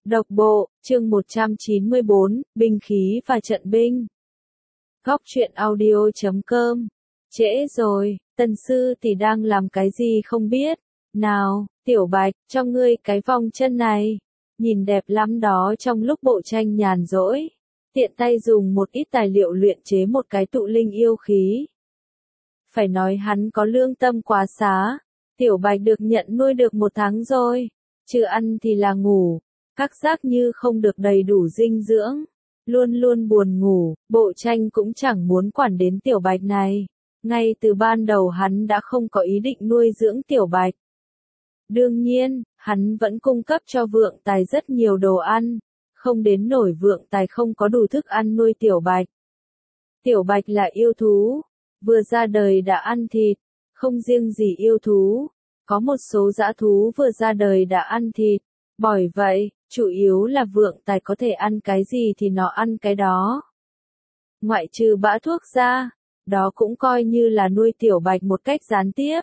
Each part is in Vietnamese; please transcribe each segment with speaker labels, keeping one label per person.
Speaker 1: Độc bộ, chương 194, binh khí và trận binh. Góc truyện audio.com. Trễ rồi, Tần sư tỷ đang làm cái gì không biết. Nào, Tiểu Bạch, cho ngươi cái vòng chân này. Nhìn đẹp lắm đó. Trong lúc bộ tranh nhàn rỗi, tiện tay dùng một ít tài liệu luyện chế một cái tụ linh yêu khí. Phải nói hắn có lương tâm quá xá. Tiểu Bạch được nhận nuôi được 1 tháng rồi. Chưa ăn thì là ngủ. Các giác như không được đầy đủ dinh dưỡng, luôn luôn buồn ngủ, bộ tranh cũng chẳng muốn quản đến Tiểu Bạch này. Ngay từ ban đầu hắn đã không có ý định nuôi dưỡng Tiểu Bạch. Đương nhiên, hắn vẫn cung cấp cho Vượng Tài rất nhiều đồ ăn, không đến nổi Vượng Tài không có đủ thức ăn nuôi Tiểu Bạch. Tiểu Bạch là yêu thú, vừa ra đời đã ăn thịt, không riêng gì yêu thú, có một số dã thú vừa ra đời đã ăn thịt. Bởi vậy, chủ yếu là Vượng Tài có thể ăn cái gì thì nó ăn cái đó. Ngoại trừ bã thuốc ra, đó cũng coi như là nuôi Tiểu Bạch một cách gián tiếp.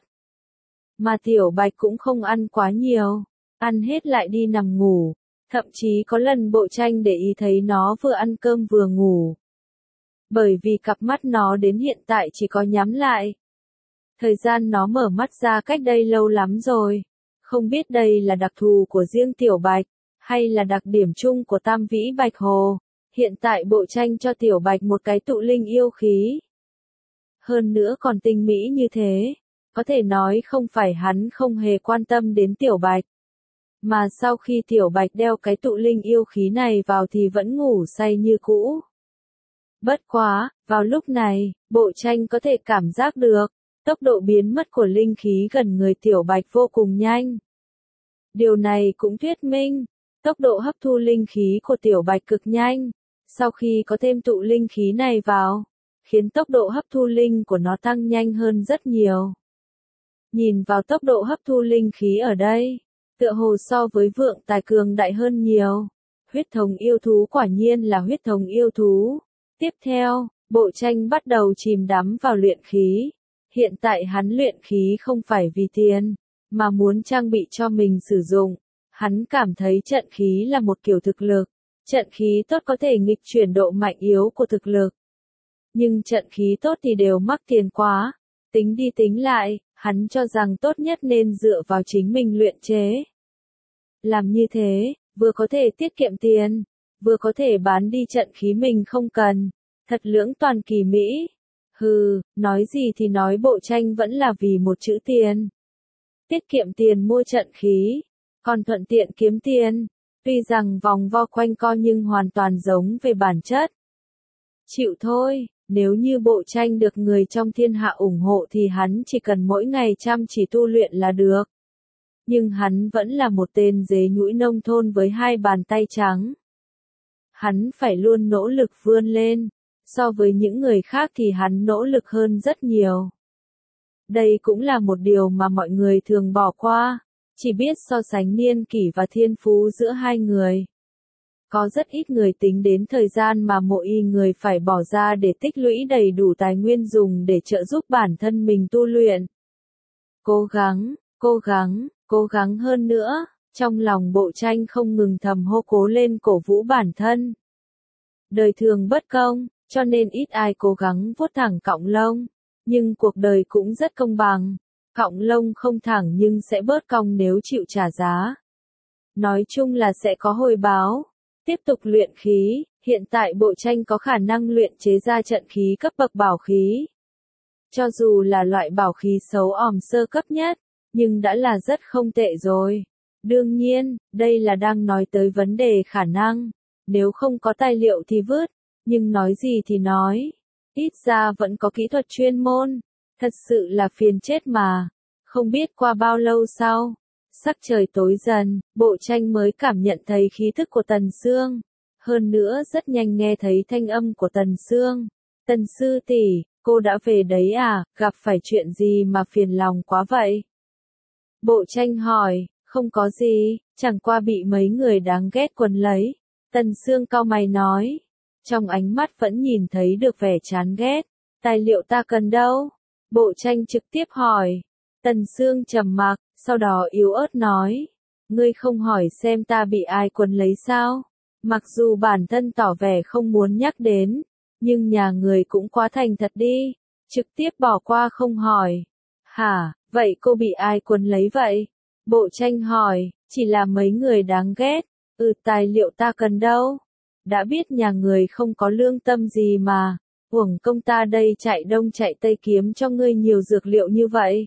Speaker 1: Mà Tiểu Bạch cũng không ăn quá nhiều, ăn hết lại đi nằm ngủ, thậm chí có lần bộ tranh để ý thấy nó vừa ăn cơm vừa ngủ. Bởi vì cặp mắt nó đến hiện tại chỉ có nhắm lại. Thời gian nó mở mắt ra cách đây lâu lắm rồi. Không biết đây là đặc thù của riêng Tiểu Bạch, hay là đặc điểm chung của Tam Vĩ Bạch Hồ. Hiện tại bộ tranh cho Tiểu Bạch một cái tụ linh yêu khí. Hơn nữa còn tinh mỹ như thế, có thể nói không phải hắn không hề quan tâm đến Tiểu Bạch. Mà sau khi Tiểu Bạch đeo cái tụ linh yêu khí này vào thì vẫn ngủ say như cũ. Bất quá, vào lúc này, bộ tranh có thể cảm giác được. Tốc độ biến mất của linh khí gần người Tiểu Bạch vô cùng nhanh. Điều này cũng thuyết minh, tốc độ hấp thu linh khí của Tiểu Bạch cực nhanh. Sau khi có thêm tụ linh khí này vào, khiến tốc độ hấp thu linh của nó tăng nhanh hơn rất nhiều. Nhìn vào tốc độ hấp thu linh khí ở đây, tựa hồ so với Vượng Tài cường đại hơn nhiều. Huyết thống yêu thú quả nhiên là huyết thống yêu thú. Tiếp theo, bộ tranh bắt đầu chìm đắm vào luyện khí. Hiện tại hắn luyện khí không phải vì tiền, mà muốn trang bị cho mình sử dụng. Hắn cảm thấy trận khí là một kiểu thực lực. Trận khí tốt có thể nghịch chuyển độ mạnh yếu của thực lực. Nhưng trận khí tốt thì đều mắc tiền quá. Tính đi tính lại, hắn cho rằng tốt nhất nên dựa vào chính mình luyện chế. Làm như thế, vừa có thể tiết kiệm tiền, vừa có thể bán đi trận khí mình không cần. Thật lưỡng toàn kỳ mỹ. Hừ, nói gì thì nói bộ tranh vẫn là vì một chữ tiền. Tiết kiệm tiền mua trận khí, còn thuận tiện kiếm tiền. Tuy rằng vòng vo quanh co nhưng hoàn toàn giống về bản chất. Chịu thôi, nếu như bộ tranh được người trong thiên hạ ủng hộ thì hắn chỉ cần mỗi ngày chăm chỉ tu luyện là được. Nhưng hắn vẫn là một tên dế nhũi nông thôn với 2 bàn tay trắng. Hắn phải luôn nỗ lực vươn lên. So với những người khác thì hắn nỗ lực hơn rất nhiều. Đây cũng là một điều mà mọi người thường bỏ qua, chỉ biết so sánh niên kỷ và thiên phú giữa hai người. Có rất ít người tính đến thời gian mà mỗi người phải bỏ ra để tích lũy đầy đủ tài nguyên dùng để trợ giúp bản thân mình tu luyện. Cố gắng, cố gắng, cố gắng hơn nữa, trong lòng bộ tranh không ngừng thầm hô cố lên cổ vũ bản thân. Đời thường bất công, cho nên ít ai cố gắng vuốt thẳng cọng lông, nhưng cuộc đời cũng rất công bằng, cọng lông không thẳng nhưng sẽ bớt cong nếu chịu trả giá. Nói chung là sẽ có hồi báo. Tiếp tục luyện khí, hiện tại bộ tranh có khả năng luyện chế ra trận khí cấp bậc bảo khí. Cho dù là loại bảo khí xấu òm sơ cấp nhất, nhưng đã là rất không tệ rồi. Đương nhiên, đây là đang nói tới vấn đề khả năng, nếu không có tài liệu thì vứt. Nhưng nói gì thì nói, ít ra vẫn có kỹ thuật chuyên môn, thật sự là phiền chết mà. Không biết qua bao lâu sau, sắc trời tối dần, bộ tranh mới cảm nhận thấy khí thức của Tần Sương. Hơn nữa rất nhanh nghe thấy thanh âm của Tần Sương. Tần sư tỷ, cô đã về đấy à, gặp phải chuyện gì mà phiền lòng quá vậy? Bộ tranh hỏi, không có gì, chẳng qua bị mấy người đáng ghét quấn lấy. Tần Sương cau mày nói. Trong ánh mắt vẫn nhìn thấy được vẻ chán ghét. Tài liệu ta cần đâu? Bộ tranh trực tiếp hỏi. Tần Sương trầm mặc, sau đó yếu ớt nói. Ngươi không hỏi xem ta bị ai quấn lấy sao? Mặc dù bản thân tỏ vẻ không muốn nhắc đến, nhưng nhà người cũng quá thành thật đi, trực tiếp bỏ qua không hỏi. Hả, vậy cô bị ai quấn lấy vậy? Bộ tranh hỏi, chỉ là mấy người đáng ghét. Tài liệu ta cần đâu? Đã biết nhà người không có lương tâm gì mà, uổng công ta đây chạy đông chạy tây kiếm cho ngươi nhiều dược liệu như vậy.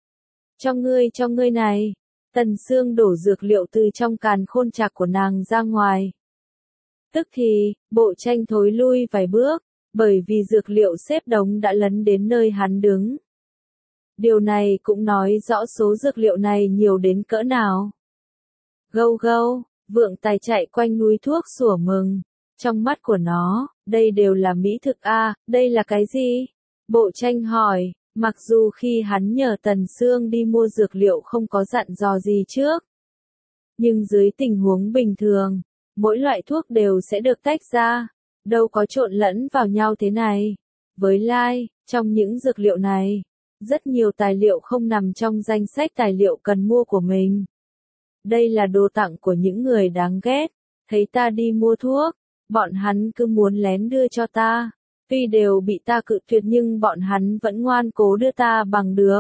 Speaker 1: Cho ngươi này. Tần Sương đổ dược liệu từ trong càn khôn trạc của nàng ra ngoài. Tức thì, bộ tranh thối lui vài bước, bởi vì dược liệu xếp đống đã lấn đến nơi hắn đứng. Điều này cũng nói rõ số dược liệu này nhiều đến cỡ nào. Gâu gâu, vượng tài chạy quanh núi thuốc sủa mừng. Trong mắt của nó, đây đều là mỹ thực a, đây là cái gì? Bộ tranh hỏi, mặc dù khi hắn nhờ Tần Sương đi mua dược liệu không có dặn dò gì trước. Nhưng dưới tình huống bình thường, mỗi loại thuốc đều sẽ được tách ra, đâu có trộn lẫn vào nhau thế này. Với lai, trong những dược liệu này, rất nhiều tài liệu không nằm trong danh sách tài liệu cần mua của mình. Đây là đồ tặng của những người đáng ghét, thấy ta đi mua thuốc, bọn hắn cứ muốn lén đưa cho ta. Tuy đều bị ta cự tuyệt nhưng bọn hắn vẫn ngoan cố đưa ta bằng được.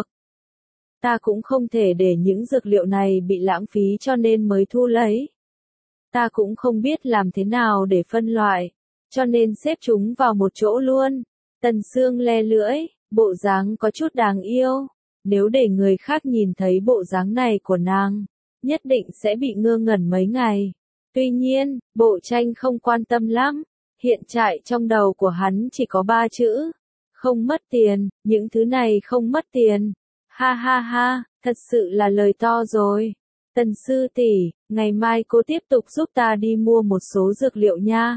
Speaker 1: Ta cũng không thể để những dược liệu này bị lãng phí cho nên mới thu lấy. Ta cũng không biết làm thế nào để phân loại, cho nên xếp chúng vào một chỗ luôn. Tần Sương le lưỡi, bộ dáng có chút đáng yêu. Nếu để người khác nhìn thấy bộ dáng này của nàng, nhất định sẽ bị ngơ ngẩn mấy ngày. Tuy nhiên, bộ tranh không quan tâm lắm. Hiện tại trong đầu của hắn chỉ có 3 chữ. Không mất tiền, những thứ này không mất tiền. Ha ha ha, thật sự là lời to rồi. Tần sư tỷ, ngày mai cô tiếp tục giúp ta đi mua một số dược liệu nha.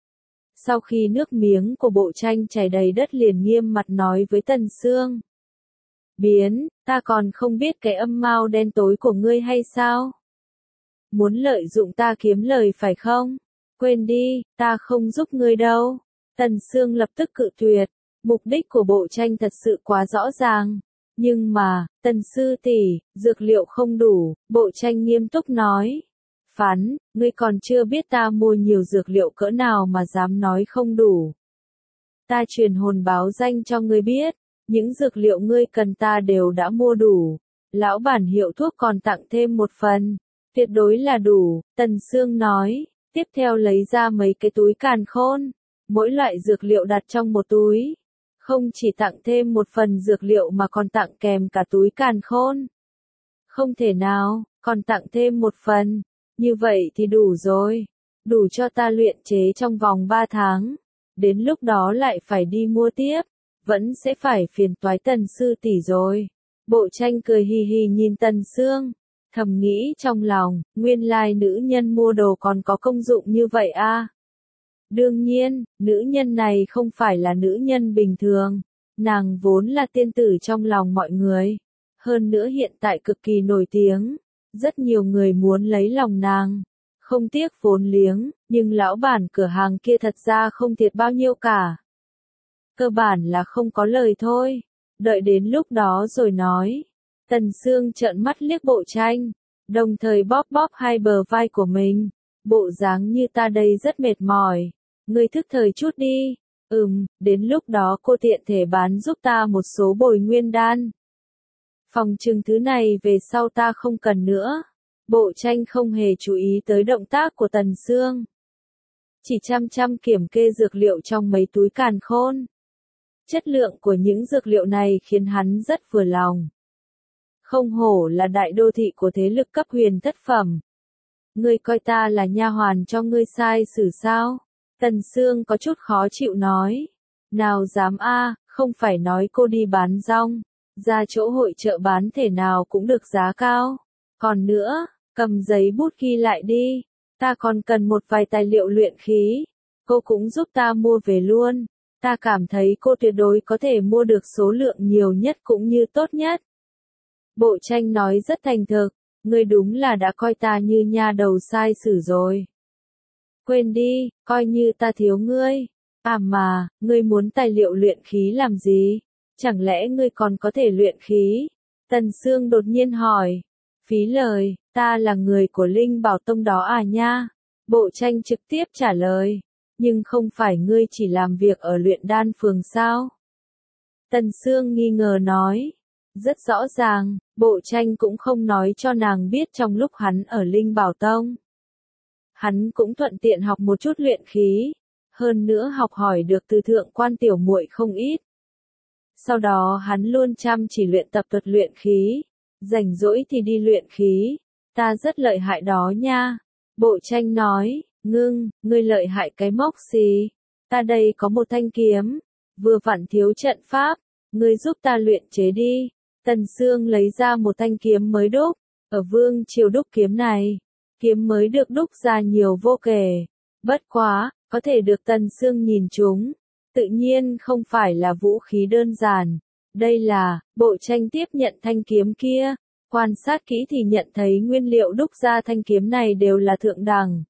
Speaker 1: Sau khi nước miếng của bộ tranh chảy đầy đất liền nghiêm mặt nói với Tần Sương. Biến, ta còn không biết cái âm mưu đen tối của ngươi hay sao? Muốn lợi dụng ta kiếm lời phải không? Quên đi, ta không giúp ngươi đâu. Tần Sương lập tức cự tuyệt, mục đích của bộ tranh thật sự quá rõ ràng. Nhưng mà, Tần sư tỷ, dược liệu không đủ, bộ tranh nghiêm túc nói. Phán, ngươi còn chưa biết ta mua nhiều dược liệu cỡ nào mà dám nói không đủ. Ta truyền hồn báo danh cho ngươi biết, những dược liệu ngươi cần ta đều đã mua đủ. Lão bản hiệu thuốc còn tặng thêm một phần, tuyệt đối là đủ, Tần Sương nói. Tiếp theo lấy ra mấy cái túi càn khôn, mỗi loại dược liệu đặt trong một túi. Không chỉ tặng thêm một phần dược liệu mà còn tặng kèm cả túi càn khôn. Không thể nào, còn tặng thêm một phần, như vậy thì đủ rồi. Đủ cho ta luyện chế trong vòng 3 tháng. Đến lúc đó lại phải đi mua tiếp, vẫn sẽ phải phiền toái Tần sư tỷ rồi. Bộ tranh cười hì hì nhìn Tần Sương. Thầm nghĩ trong lòng, nguyên lai nữ nhân mua đồ còn có công dụng như vậy a. Đương nhiên, nữ nhân này không phải là nữ nhân bình thường. Nàng vốn là tiên tử trong lòng mọi người. Hơn nữa hiện tại cực kỳ nổi tiếng. Rất nhiều người muốn lấy lòng nàng. Không tiếc vốn liếng, nhưng lão bản cửa hàng kia thật ra không thiệt bao nhiêu cả. Cơ bản là không có lời thôi. Đợi đến lúc đó rồi nói. Tần Sương trợn mắt liếc bộ tranh, đồng thời bóp bóp hai bờ vai của mình. Bộ dáng như ta đây rất mệt mỏi. Ngươi thức thời chút đi. Đến lúc đó cô tiện thể bán giúp ta một số bồi nguyên đan. Phòng trừng thứ này về sau ta không cần nữa. Bộ tranh không hề chú ý tới động tác của Tần Sương. Chỉ chăm chăm kiểm kê dược liệu trong mấy túi càn khôn. Chất lượng của những dược liệu này khiến hắn rất vừa lòng. Không hổ là đại đô thị của thế lực cấp huyền thất phẩm. Ngươi coi ta là nha hoàn cho ngươi sai xử sao? Tần Sương có chút khó chịu nói. Nào dám a, không phải nói cô đi bán rong, ra chỗ hội chợ bán thể nào cũng được giá cao. Còn nữa, cầm giấy bút ghi lại đi. Ta còn cần một vài tài liệu luyện khí. Cô cũng giúp ta mua về luôn. Ta cảm thấy cô tuyệt đối có thể mua được số lượng nhiều nhất cũng như tốt nhất. Bộ tranh nói rất thành thực, ngươi đúng là đã coi ta như nha đầu sai xử rồi. Quên đi, coi như ta thiếu ngươi. À mà, ngươi muốn tài liệu luyện khí làm gì? Chẳng lẽ ngươi còn có thể luyện khí? Tần Sương đột nhiên hỏi. Phí lời, ta là người của Linh Bảo Tông đó à nha. Bộ tranh trực tiếp trả lời, nhưng không phải ngươi chỉ làm việc ở luyện đan phường sao? Tần Sương nghi ngờ nói, rất rõ ràng, bộ tranh cũng không nói cho nàng biết trong lúc hắn ở Linh Bảo Tông. Hắn cũng thuận tiện học một chút luyện khí, hơn nữa học hỏi được từ thượng quan tiểu muội không ít. Sau đó hắn luôn chăm chỉ luyện tập thuật luyện khí, rảnh rỗi thì đi luyện khí, ta rất lợi hại đó nha. Bộ tranh nói, ngươi lợi hại cái mốc gì? Ta đây có một thanh kiếm, vừa vặn thiếu trận pháp, ngươi giúp ta luyện chế đi. Tần Sương lấy ra một thanh kiếm mới đúc, ở vương triều đúc kiếm này, kiếm mới được đúc ra nhiều vô kể. Bất quá, có thể được Tần Sương nhìn chúng, tự nhiên không phải là vũ khí đơn giản. Đây là, bộ tranh tiếp nhận thanh kiếm kia, quan sát kỹ thì nhận thấy nguyên liệu đúc ra thanh kiếm này đều là thượng đẳng.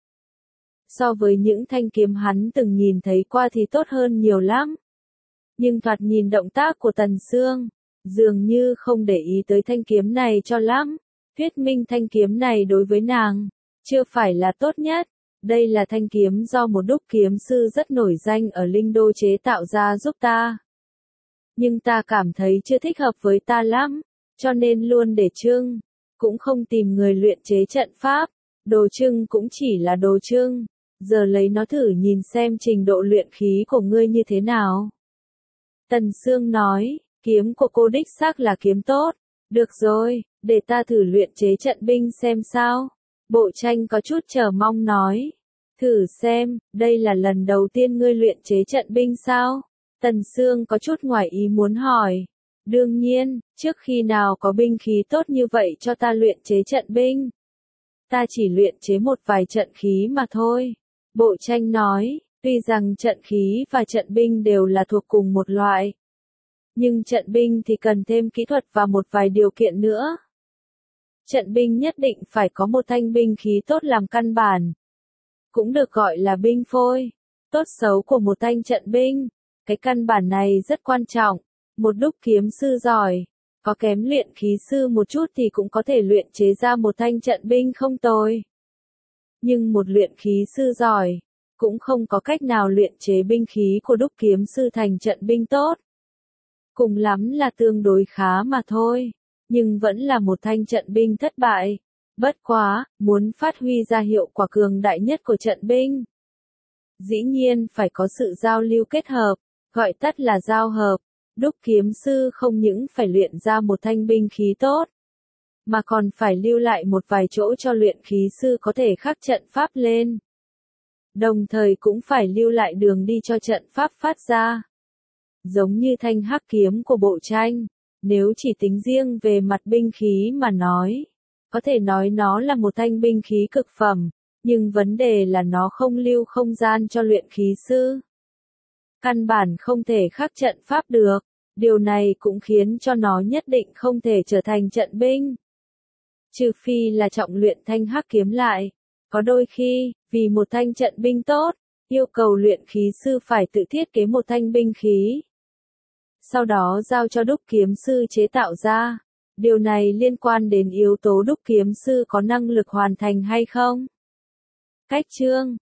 Speaker 1: So với những thanh kiếm hắn từng nhìn thấy qua thì tốt hơn nhiều lắm. Nhưng thoạt nhìn động tác của Tần Sương, dường như không để ý tới thanh kiếm này cho lắm. Thuyết minh thanh kiếm này đối với nàng, chưa phải là tốt nhất. Đây là thanh kiếm do một đúc kiếm sư rất nổi danh ở Linh Đô chế tạo ra giúp ta. Nhưng ta cảm thấy chưa thích hợp với ta lắm, cho nên luôn để trưng, cũng không tìm người luyện chế trận pháp. Đồ trưng cũng chỉ là đồ trưng, giờ lấy nó thử nhìn xem trình độ luyện khí của ngươi như thế nào. Tần Sương nói, kiếm của cô đích xác là kiếm tốt. Được rồi, để ta thử luyện chế trận binh xem sao. Bộ tranh có chút chờ mong nói. Thử xem, đây là lần đầu tiên ngươi luyện chế trận binh sao? Tần Sương có chút ngoài ý muốn hỏi. Đương nhiên, trước khi nào có binh khí tốt như vậy cho ta luyện chế trận binh? Ta chỉ luyện chế một vài trận khí mà thôi. Bộ tranh nói, tuy rằng trận khí và trận binh đều là thuộc cùng một loại. Nhưng trận binh thì cần thêm kỹ thuật và một vài điều kiện nữa. Trận binh nhất định phải có một thanh binh khí tốt làm căn bản. Cũng được gọi là binh phôi. Tốt xấu của một thanh trận binh. Cái căn bản này rất quan trọng. Một đúc kiếm sư giỏi, có kém luyện khí sư một chút thì cũng có thể luyện chế ra một thanh trận binh không tồi. Nhưng một luyện khí sư giỏi, cũng không có cách nào luyện chế binh khí của đúc kiếm sư thành trận binh tốt. Cùng lắm là tương đối khá mà thôi, nhưng vẫn là một thanh trận binh thất bại. Bất quá, muốn phát huy ra hiệu quả cường đại nhất của trận binh, dĩ nhiên phải có sự giao lưu kết hợp, gọi tắt là giao hợp. Đúc kiếm sư không những phải luyện ra một thanh binh khí tốt, mà còn phải lưu lại một vài chỗ cho luyện khí sư có thể khắc trận pháp lên. Đồng thời cũng phải lưu lại đường đi cho trận pháp phát ra. Giống như thanh hắc kiếm của bộ tranh, nếu chỉ tính riêng về mặt binh khí mà nói, có thể nói nó là một thanh binh khí cực phẩm, nhưng vấn đề là nó không lưu không gian cho luyện khí sư. Căn bản không thể khắc trận pháp được, điều này cũng khiến cho nó nhất định không thể trở thành trận binh. Trừ phi là trọng luyện thanh hắc kiếm lại, có đôi khi, vì một thanh trận binh tốt, yêu cầu luyện khí sư phải tự thiết kế một thanh binh khí. Sau đó giao cho đúc kiếm sư chế tạo ra. Điều này liên quan đến yếu tố đúc kiếm sư có năng lực hoàn thành hay không. Cách chương